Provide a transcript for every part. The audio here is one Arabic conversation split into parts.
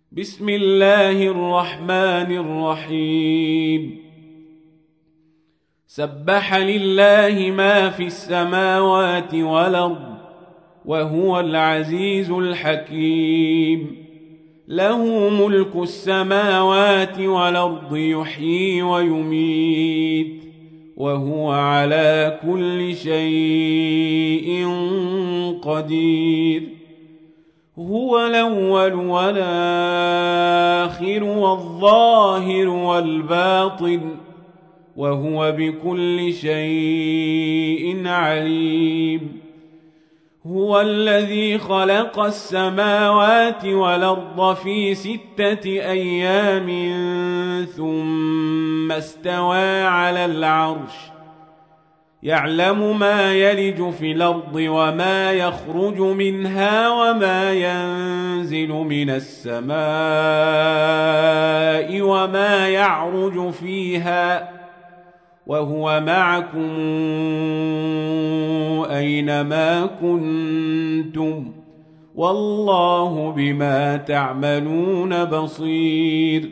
بسم الله الرحمن الرحيم. سبح لله ما في السماوات والأرض وهو العزيز الحكيم. له ملك السماوات والأرض يحيي ويميت وهو على كل شيء قدير. هو الأول والآخر والظاهر والباطن وهو بكل شيء عليم. هو الذي خلق السماوات والأرض في 6 أيام ثم استوى على العرش يعلم ما يلج في الأرض وما يخرج منها وما ينزل من السماء وما يعرج فيها وهو معكم أينما كنتم والله بما تعملون بصير.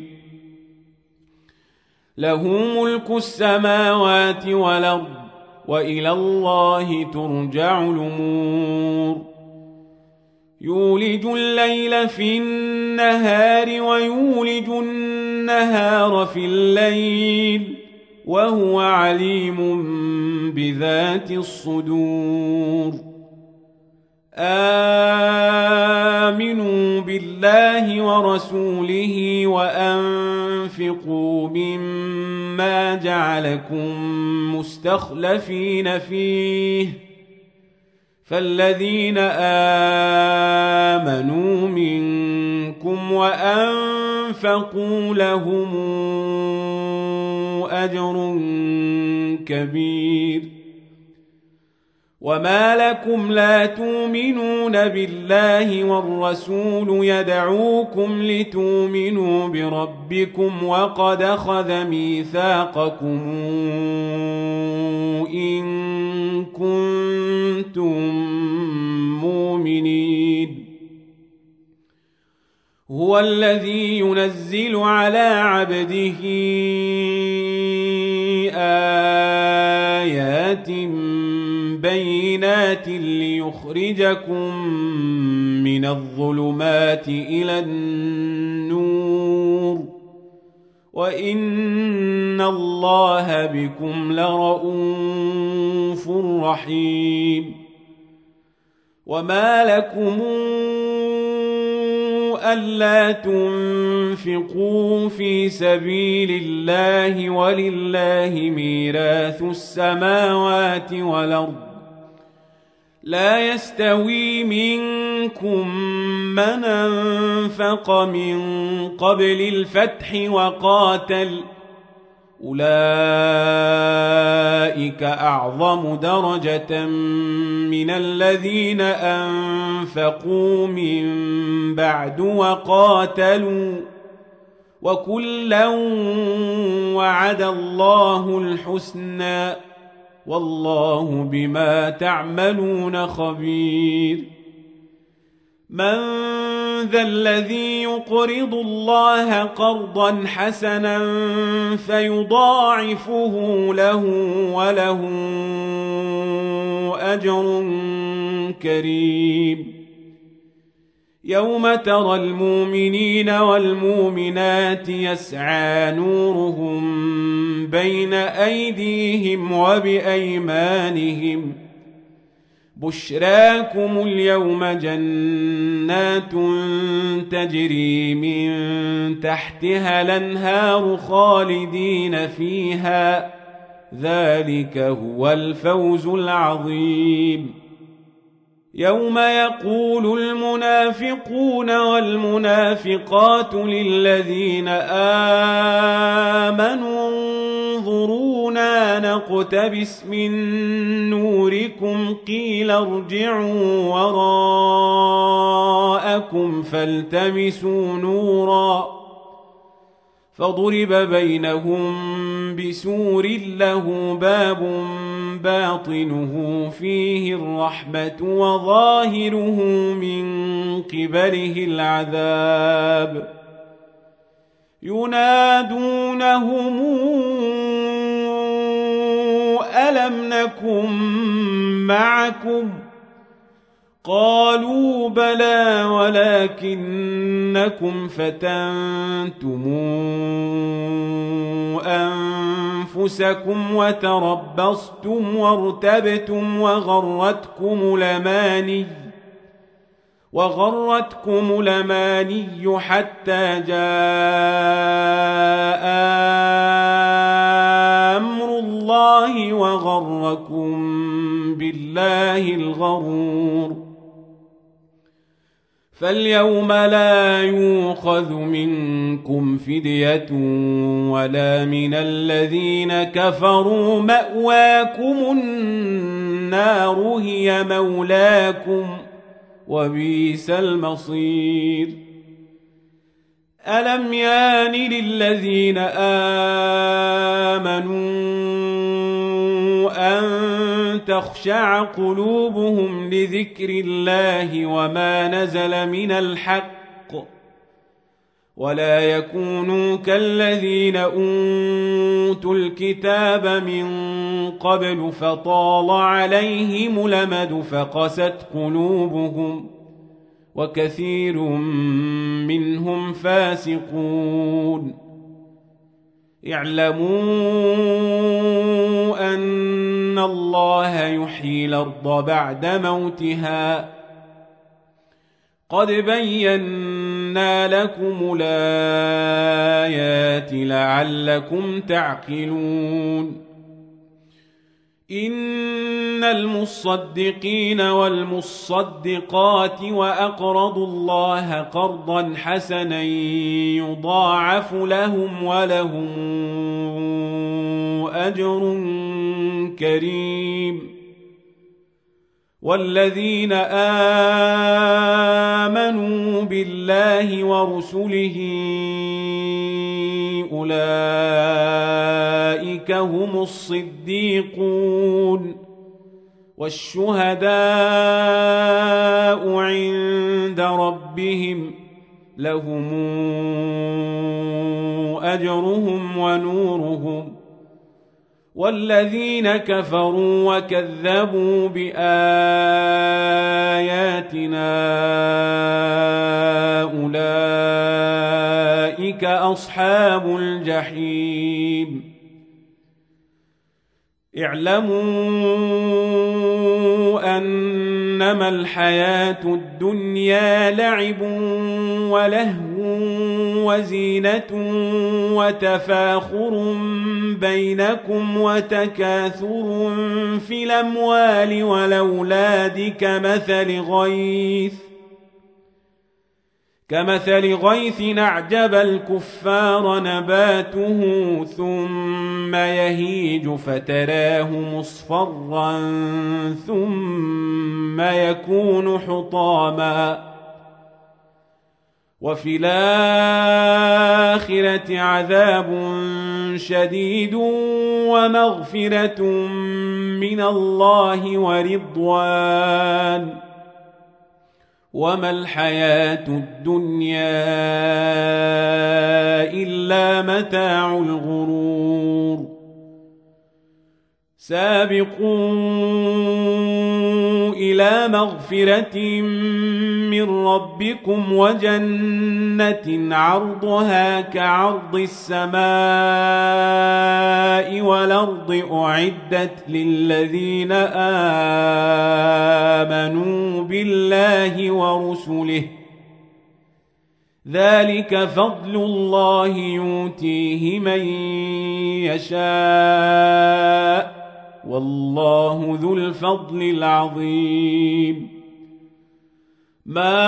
له ملك السماوات والأرض وإلى الله ترجع الأمور. يولج الليل في النهار ويولج النهار في الليل وهو عليم بذات الصدور. آمنوا بالله ورسوله وأنفقوا مما جعلكم مستخلفين فيه فالذين آمنوا منكم وأنفقوا لهم أجر كبير. وما لكم لا تؤمنون بالله والرسول يدعوكم لتؤمنوا بربكم وقد أخذ ميثاقكم إن كنتم مؤمنين. هو الذي ينزل على عبده آيات بينات ليخرجكم من الظلمات إلى النور وإن الله بكم لرءوف رحيم. وما لكم ألا تنفقوا في سبيل الله ولله ميراث السماوات والأرض لا يستوي منكم من أنفق من قبل الفتح وقاتل أولئك أعظم درجة من الذين أنفقوا من بعد وقاتلوا وكلا وعد الله الحسنى والله بما تعملون خبير. من ذا الذي يقرض الله قرضا حسنا فيضاعفه له وله أجر كريم. يوم ترى المؤمنين والمؤمنات يسعى نورهم بين أيديهم وبأيمانهم بشراكم اليوم جنات تجري من تحتها الأنهار خالدين فيها ذلك هو الفوز العظيم. يوم يقول المنافقون والمنافقات للذين آمنوا انظرونا نقتبس من نوركم قيل ارجعوا وراءكم فالتمسوا نورا فضرب بينهم بسور له باب باطنه فيه الرحمة وظاهره من قبله العذاب ينادونهم ألم نكن معكم قالوا بلى ولكنكم فتنتم أنفسكم وتربصتم وارتبتم وغرتكم الأماني حتى جاء أمر الله وغركم بالله الغرور فاليوم لا يؤخذ منكم فدية ولا من الذين كفروا مأواكم النار هي مولاكم وبئس المصير ألم يان للذين آمنوا أن تخشع قلوبهم لذكر الله وما نزل من الحق ولا يكونوا كالذين أوتوا الكتاب من قبل فطال عليهم الأمد فقست قلوبهم وكثير منهم فاسقون اعلموا أن الله يحيي الأرض بعد موتها قد بينا لكم الآيات لعلكم تعقلون إن المصدقين والمصدقات وأقرضوا الله قرضا حسنا يضاعف لهم ولهم أجر كريم والذين آمنوا بالله ورسله أولئك هم الصديقون والشهداء عند ربهم لهم أجرهم ونورهم والذين كفروا وكذبوا بآياتنا أولئك أصحاب الجحيم اعلموا أنما الحياة الدنيا لعب ولهو وزينة وتفاخر بينكم وتكاثر في الأموال والأولاد كمثل غيث أعجب الكفار نباته ثم يهيج فتراه مصفرا ثم يكون حطاما وفي الآخرة عذاب شديد ومغفرة من الله ورضوان وما الحياة الدنيا إلا متاع الغرور سابقوا إلى مغفرة من ربكم وجنة عرضها كعرض السماء والأرض أعدت للذين آمنوا بالله ورسله ذلك فضل الله يؤتيه من يشاء والله ذو الفضل العظيم ما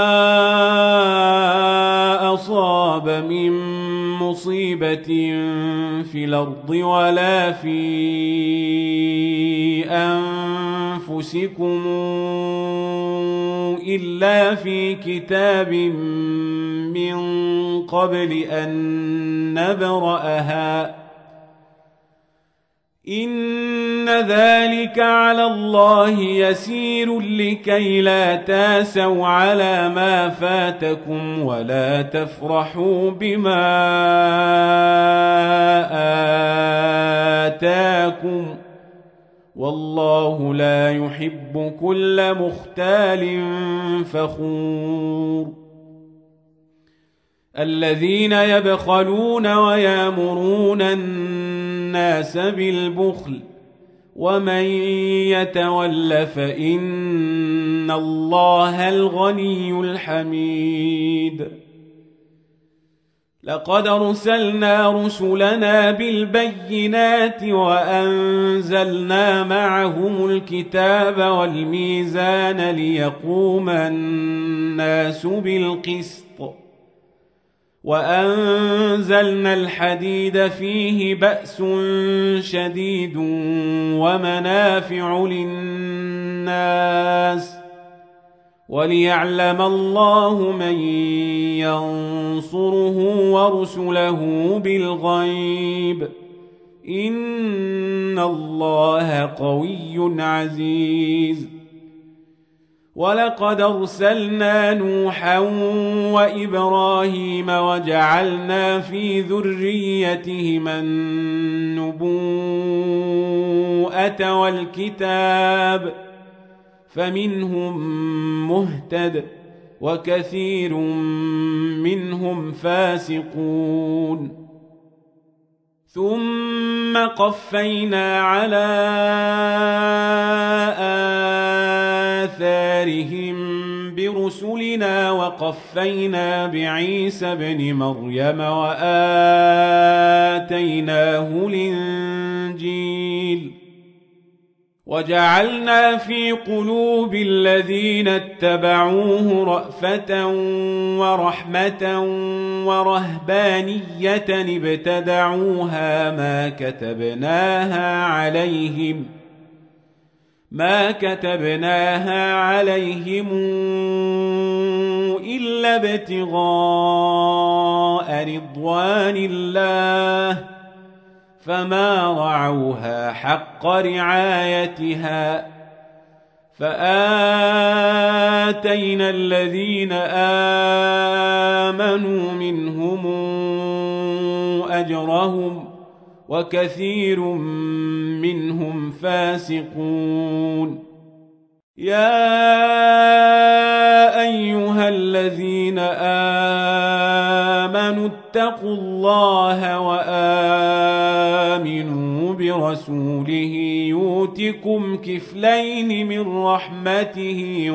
أصاب من مصيبة في الأرض ولا في أنفسكم إلا في كتاب من قبل أن نبرأها إن ذلك على الله يسير لكي لا تاسوا على ما فاتكم ولا تفرحوا بما آتاكم والله لا يحب كل مختال فخور الذين يبخلون ويامرون الناس بالبخل ومن يتول فإن الله الغني الحميد لقد أرسلنا رسلنا بالبينات وأنزلنا معهم الكتاب والميزان ليقوم الناس بالقسط وأنزلنا الحديد فيه بأس شديد ومنافع للناس وليعلم الله من ينصره ورسله بالغيب إن الله قوي عزيز ولقد أرسلنا نوحا وإبراهيم وجعلنا في ذريتهما النبوءة والكتاب فمنهم مهتد وكثير منهم فاسقون ثم قفينا على آثارهم برسلنا وقفينا بعيسى ابن مريم وآتيناه الإنجيل وجعلنا في قلوب الذين اتبعوه رأفة ورحمة ورهبانية ابتدعوها ما كتبناها عليهم إلا ابتغاء رضوان الله فما رعوها حق رعايتها فآتينا الذين آمنوا منهم أجرهم وكثير منهم فاسقون يا أيها الذين آمنوا اتقوا الله وآمنوا برسوله يؤتكم كفلين من رحمته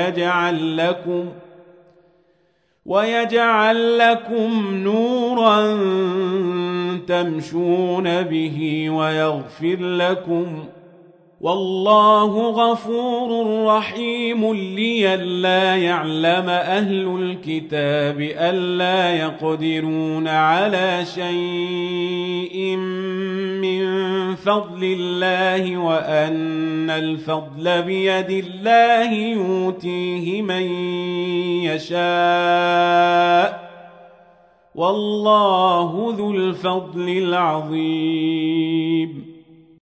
ويجعل لكم نورا تمشون به ويغفر لكم والله غفور رحيم لئلا يعلم أهل الكتاب ألا يقدرون على شيء من فضل الله وأن الفضل بيد الله يؤتيه من يشاء والله ذو الفضل العظيم